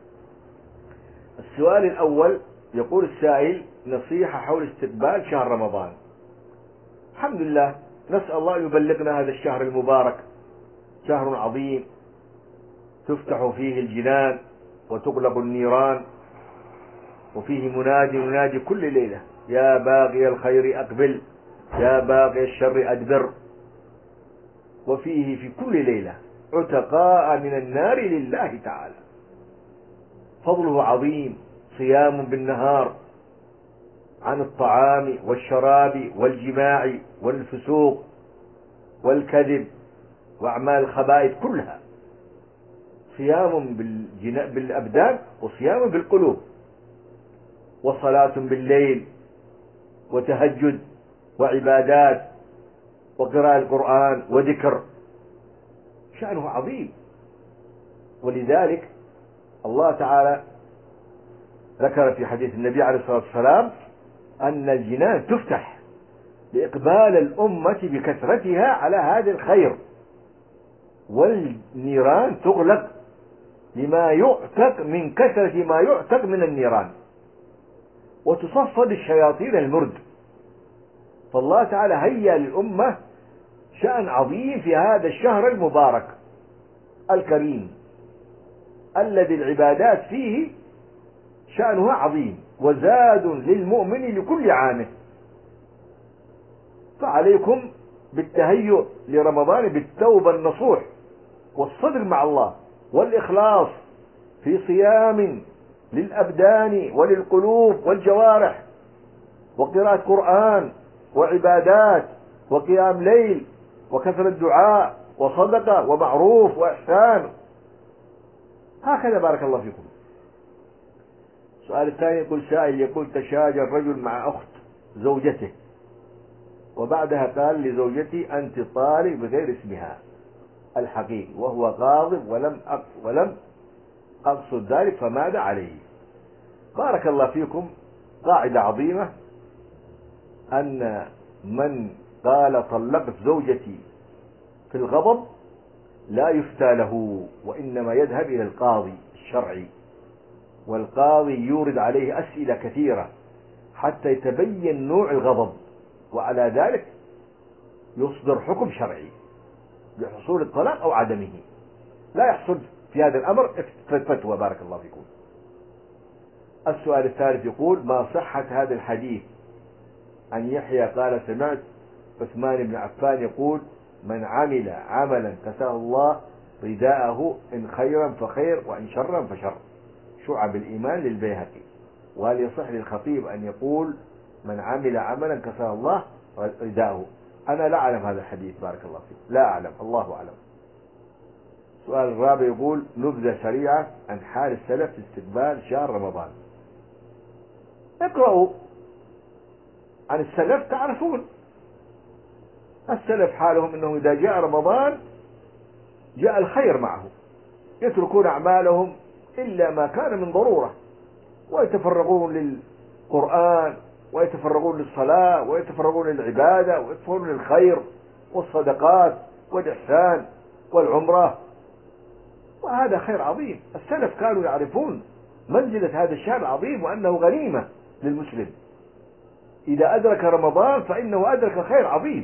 السؤال الأول يقول السائل: نصيحة حول استقبال شهر رمضان. الحمد لله، نسأل الله أن يبلغنا هذا الشهر المبارك، شهر عظيم تفتح فيه الجنان وتغلق النيران، وفيه منادي ينادي كل ليلة: يا باغي الخير أقبل، يا باغي الشر أدبر. وفيه في كل ليلة عتقاء من النار لله تعالى. فضله عظيم، صيام بالنهار عن الطعام والشراب والجماع والفسوق والكذب وأعمال الخبائث كلها، صيام بالأبدان وصيام بالقلوب، وصلاة بالليل وتهجد وعبادات وقراءة القرآن وذكر، شأنه عظيم. ولذلك الله تعالى ذكر في حديث النبي عليه الصلاة والسلام أن الجنان تفتح لإقبال الأمة بكثرتها على هذا الخير، والنيران تغلق لما يعتق من كثرة ما يعتق من النيران، وتصفد الشياطين المرد. فالله تعالى هيأ للأمة شأن عظيم في هذا الشهر المبارك الكريم، الذي العبادات فيه شأنها عظيم، وزاد للمؤمن لكل عامه. فعليكم بالتهيؤ لرمضان بالتوبة النصوح والصدق مع الله والإخلاص في صيام للأبدان وللقلوب والجوارح، وقراءة قرآن وعبادات وقيام ليل وكثرة دعاء وصدقة ومعروف وإحسان. هكذا بارك الله فيكم. السؤال الثاني يقول سائل يقول: تشاجر رجل مع أخت زوجته، وبعدها قال لزوجتي: أنت طالق بغير اسمها الحقيقي، وهو غاضب ولم ولم أقصد ذلك، فماذا عليه؟ بارك الله فيكم. قاعدة عظيمة أن من قال طلقت زوجتي في الغضب لا يفتى له، وإنما يذهب إلى القاضي الشرعي، والقاضي يورد عليه أسئلة كثيرة حتى يتبين نوع الغضب، وعلى ذلك يصدر حكم شرعي بحصول الطلاق أو عدمه. لا يحصل في هذا الأمر فتوى. بارك الله فيكم. السؤال الثالث يقول: ما صحة هذا الحديث عن يحيى قال: سمعت عثمان بن عفان يقول: من عمل عملا كساه الله رداءه، إن خيرا فخير وإن شرا فشر. شعب الإيمان للبيهقي. وهل يصح للخطيب أن يقول: من عمل عملا كساه الله رداءه؟ أنا لا أعلم هذا الحديث، بارك الله فيك، لا أعلم، الله أعلم. السؤال الرابع يقول: نبذة سريعة عن حال السلف في استقبال شهر رمضان. اقرأوا عن السلف تعرفون. السلف حالهم أنهم إذا جاء رمضان جاء الخير معه، يتركون أعمالهم إلا ما كان من ضرورة، ويتفرغون للقرآن ويتفرغون للصلاة ويتفرغون للعبادة ويتفرغون للخير والصدقات والإحسان والعمرة، وهذا خير عظيم. السلف كانوا يعرفون منزلة هذا الشهر العظيم وأنه غنيمة للمسلم. إذا أدرك رمضان فإنه أدرك خير عظيم،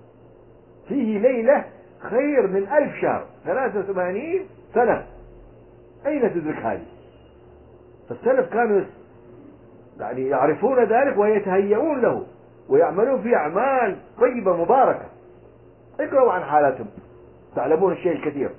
فيه ليلة خير من ألف شهر، ثلاثة وثمانين سنة. أين تدرك هذه؟ فالسلف كانوا يعني يعرفون ذلك ويتهيئون له ويعملون فيه أعمال طيبة مباركة. اقرأوا عن حالاتهم تعلمون الشيء الكثير.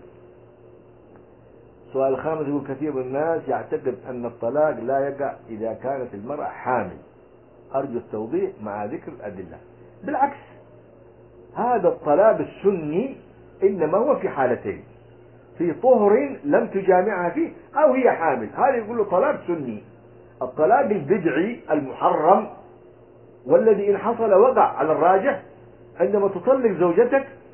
السؤال الخامس يقول: كثير من الناس يعتقد أن الطلاق لا يقع إذا كانت المرأة حامل. أرجو التوضيح مع ذكر الأدلة. بالعكس، هذا الطلاق السني إنما هو في حالتين: في طهر لم تجامعها فيه، أو هي حامل. هذا يقول له طلاق سني. الطلاق البدعي المحرم والذي إن حصل وقع على الراجح عندما تطلق زوجتك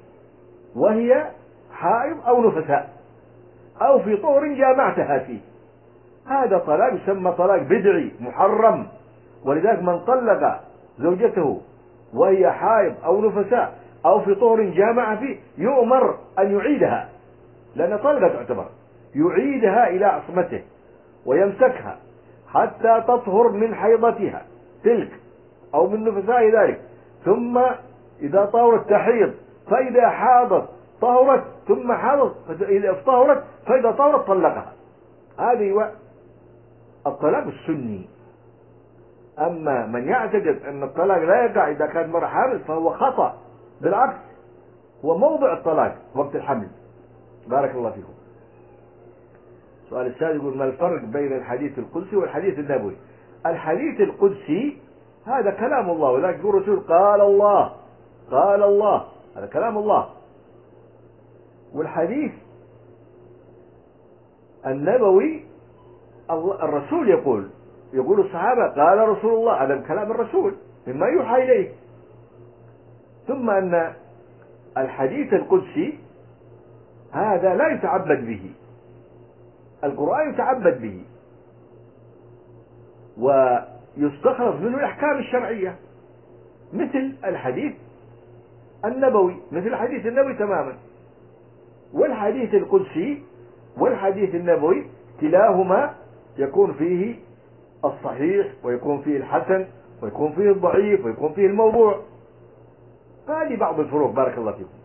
وهي حائض أو نفساء أو في طهر جامعتها فيه، هذا طلاق يسمى طلاق بدعي محرم. ولذلك من طلق زوجته وهي حائض أو نفساء أو في طهر جامع فيه يؤمر أن يعيدها، لأن طلقة تعتبر، يعيدها إلى عصمته ويمسكها حتى تطهر من حيضتها تلك أو من نفساء ذلك، ثم إذا طهرت تحيض، فإذا حاضت طهرت، ثم حاضت إذا طهرت، فإذا طهرت طلقها. هذه هو الطلاق السني. أما من يعتقد أن الطلاق لا يقع إذا كانت مرة حامل فهو خطأ، بالعكس هو موضع الطلاق وقت الحمل. بارك الله فيكم. السؤال السادس يقول: ما الفرق بين الحديث القدسي والحديث النبوي؟ الحديث القدسي هذا كلام الله، ولذلك يقول الرسول قال الله قال الله، هذا كلام الله. والحديث النبوي الرسول يقول يقول الصحابة قال رسول الله، هذا كلام الرسول مما يوحى إليه. ثم أن الحديث القدسي هذا لا يتعبد به، القرآن يتعبد به ويستخرج منه الأحكام الشرعية، مثل الحديث النبوي، مثل الحديث النبوي تماما. والحديث القدسي والحديث النبوي كلاهما يكون فيه الصحيح ويكون فيه الحسن ويكون فيه الضعيف ويكون فيه الموضوع. هذه بعض الفروق. بارك الله فيكم.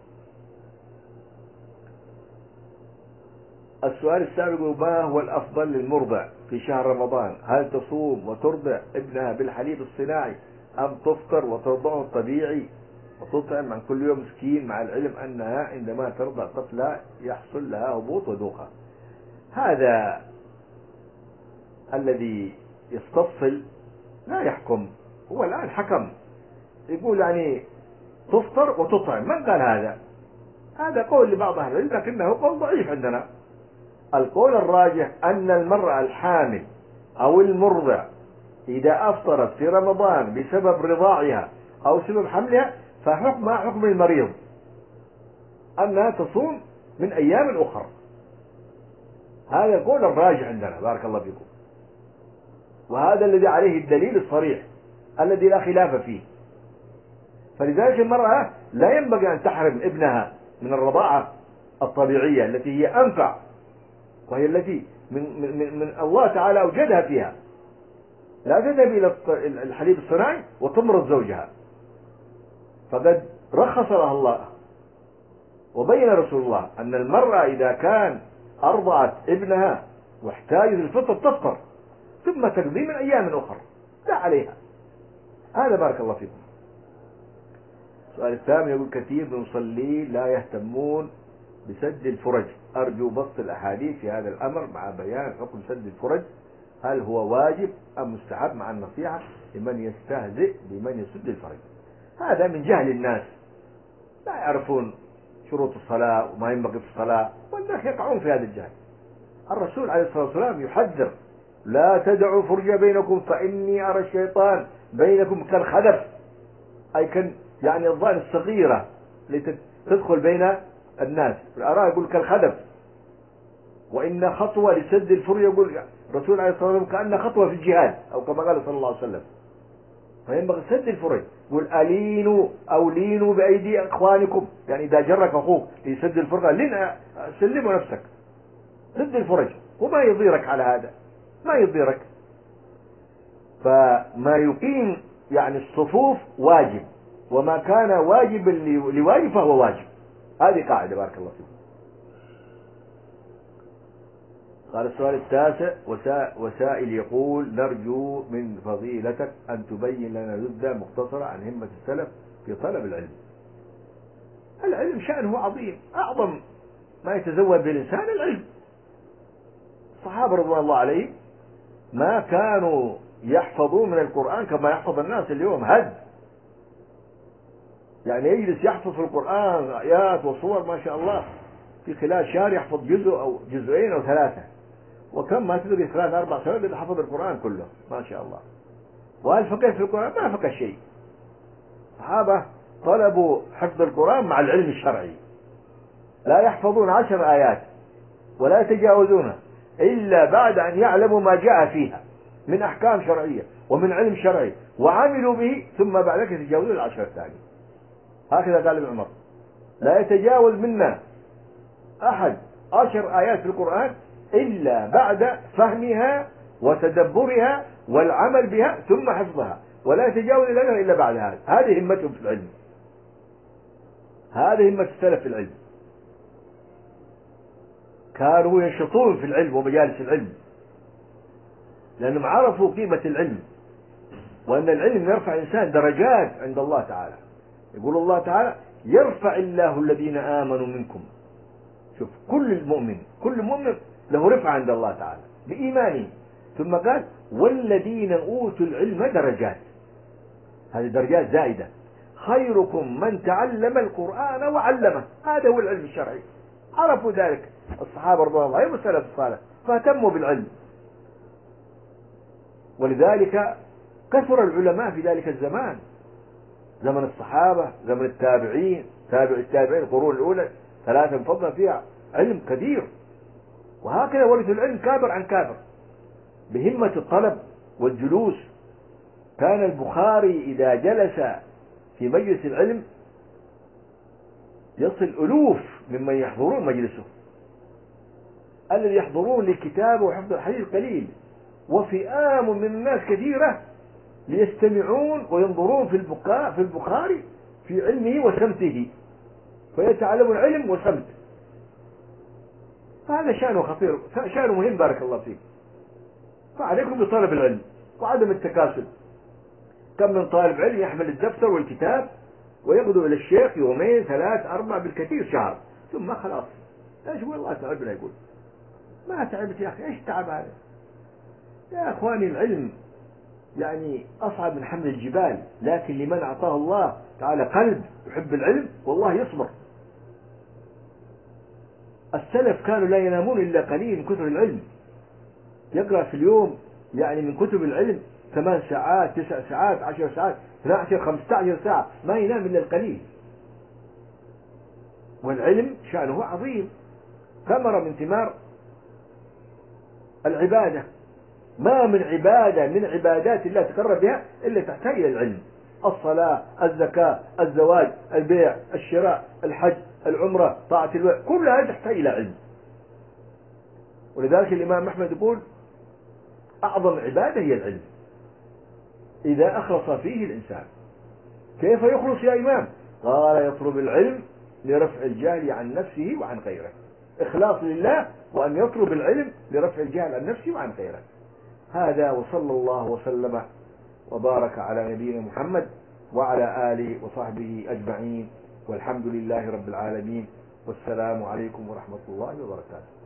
السؤال السابق: ما هو الأفضل للمرضع في شهر رمضان؟ هل تصوم وترضع ابنها بالحليب الصناعي أم تفطر وترضعه الطبيعي وتطعم عن كل يوم مسكين، مع العلم أنها عندما ترضع طفلها يحصل لها هبوط ودوخة؟ هذا الذي يستفصل لا يحكم، هو الآن حكم يقول يعني تفطر وتطعم. من قال هذا؟ هذا قول لبعض أهل العلم لكنه قول ضعيف عندنا. القول الراجح أن المرأة الحامل أو المرضع إذا أفطرت في رمضان بسبب رضاعها أو سبب حملها فحكمها حكم المريض، أنها تصوم من أيام أخرى. هذا القول الراجح عندنا. بارك الله فيكم. وهذا الذي عليه الدليل الصريح الذي لا خلاف فيه. فلذلك المرأة لا ينبغي أن تحرم ابنها من الرضاعة الطبيعية التي هي أنفع، وهي التي من, من, من الله تعالى أوجدها فيها. لا تذهب إلى الحليب الصناعي وتمرض زوجها، فقد رخص لها الله وبين رسول الله أن المرأة إذا كان أرضعت ابنها واحتاجت الفطر تفطر ثم تقضي من أيام أخرى لا عليها. هذا. بارك الله فيكم. السؤال الثامن يقول: كثير من المصلين لا يهتمون بسد الفرج، أرجو بسط الأحاديث في هذا الأمر مع بيان حكم سد الفرج، هل هو واجب أم مستحب، مع النصيحة لمن يستهزئ بمن يسد الفرج. هذا من جهل الناس، لا يعرفون شروط الصلاة وما ينبغي في الصلاة، والناس يقعون في هذا الجهل. الرسول عليه الصلاة والسلام يحذر: لا تدعوا فرجة بينكم فإني أرى الشيطان بينكم كالخدف، أي كان يعني الضأن الصغيرة التي تدخل بين الناس، الآراء يقول كالخدف. وإن خطوة لسد الفرجة، يقول الرسول عليه الصلاة والسلام كأن خطوة في الجهاد، أو كما قال صلى الله عليه وسلم. فينبغي سد الفرج. يقول: ألينوا أو لينوا بأيدي أخوانكم، يعني إذا جرك أخوك لسد الفرجة لين سلموا نفسك، سد الفرج، وما يضيرك على هذا، ما يضيرك. فما يقيم يعني الصفوف واجب، وما كان واجبا لواجب فهو واجب. هذه قاعدة. بارك الله فيكم. قال السؤال التاسع: وسائل يقول: نرجو من فضيلتك أن تبين لنا نبذة مختصرة عن همة السلف في طلب العلم. العلم شأنه عظيم، أعظم ما يتزود به الإنسان العلم. الصحابة رضوان الله عليهم ما كانوا يحفظون من القرآن كما يحفظ الناس اليوم هد، يعني يجلس يحفظ في القرآن آيات وصور ما شاء الله في خلال شهر يحفظ جزء أو جزئين أو ثلاثة، وكم ما تدري ثلاث أربع سنوات اللي حفظ القرآن كله ما شاء الله. وهل فقه في القرآن؟ ما فقه شيء. الصحابة طلبوا حفظ القرآن مع العلم الشرعي، لا يحفظون عشر آيات ولا يتجاوزونها إلا بعد أن يعلموا ما جاء فيها من أحكام شرعية ومن علم شرعي وعملوا به، ثم بعد ذلك يتجاوزون العشر الثانية. هكذا قال ابن عمر: لا يتجاوز منا أحد عشر آيات في القرآن إلا بعد فهمها وتدبرها والعمل بها ثم حفظها، ولا يتجاوز إلا بعد هذا. هذه همتهم في العلم، هذه همة السلف في العلم. كانوا ينشطون في العلم ومجالس العلم لأنهم عرفوا قيمة العلم، وأن العلم يرفع الإنسان درجات عند الله تعالى. يقول الله تعالى: يرفع الله الذين آمنوا منكم. شوف، كل المؤمن كل مؤمن له رفع عند الله تعالى بإيمانه. ثم قال: والذين أوتوا العلم درجات. هذه درجات زائدة. خيركم من تعلم القرآن وعلمه. هذا هو العلم الشرعي. عرفوا ذلك الصحابة رضي الله عنهم والسلف الصالح، فاهتموا بالعلم. ولذلك كثر العلماء في ذلك الزمان، زمن الصحابة، زمن التابعين، تابع التابعين، القرون الأولى ثلاثة فضل فيها علم كثير. وهكذا ورثوا العلم كابر عن كابر بهمة الطلب والجلوس. كان البخاري إذا جلس في مجلس العلم يصل ألوف ممن يحضرون مجلسه. الذي يحضرون للكتاب وحفظ الحديث قليل، وفئام من الناس كثيرة ليستمعون وينظرون في البقاء في البخاري في علمه وسمته، فيتعلمون علم وسمت. هذا شأنه خطير، شأنه مهم. بارك الله فيك. فعليكم بطلب العلم وعدم التكاسل. كم من طالب علم يحمل الدفتر والكتاب ويغدو إلى الشيخ يومين ثلاث أربع بالكثير شهر، ثم خلاص ايش والله تعبنا. يقول: ما تعبت يا أخي، ايش تعب هذا؟ يا أخواني، العلم يعني أصعب من حمل الجبال، لكن لمن أعطاه الله تعالى قلب يحب العلم والله يصبر. السلف كانوا لا ينامون إلا قليل من كثر العلم. يقرأ في اليوم يعني من كتب العلم ثمان ساعات، تسع ساعات، عشر ساعات، اثنتا عشرة، خمسة عشر ساعة، ما ينام إلا القليل. والعلم شأنه عظيم، ثمرة من ثمار العبادة. ما من عبادة من عبادات الله تقرب بها إلا تحتاج إلى العلم. الصلاة، الزكاة، الزواج، البيع، الشراء، الحج، العمرة، طاعة الوالد، كلها تحتاج إلى علم. ولذلك الإمام أحمد يقول: أعظم عبادة هي العلم إذا أخلص فيه الإنسان. كيف يخلص يا إمام؟ قال: يطلب العلم لرفع الجهل عن نفسه وعن غيره. إخلاص لله، وأن يطلب العلم لرفع الجهل عن نفسه وعن غيره. هذا، وصلى الله وسلم وبارك على نبينا محمد وعلى آله وصحبه أجمعين، والحمد لله رب العالمين، والسلام عليكم ورحمة الله وبركاته.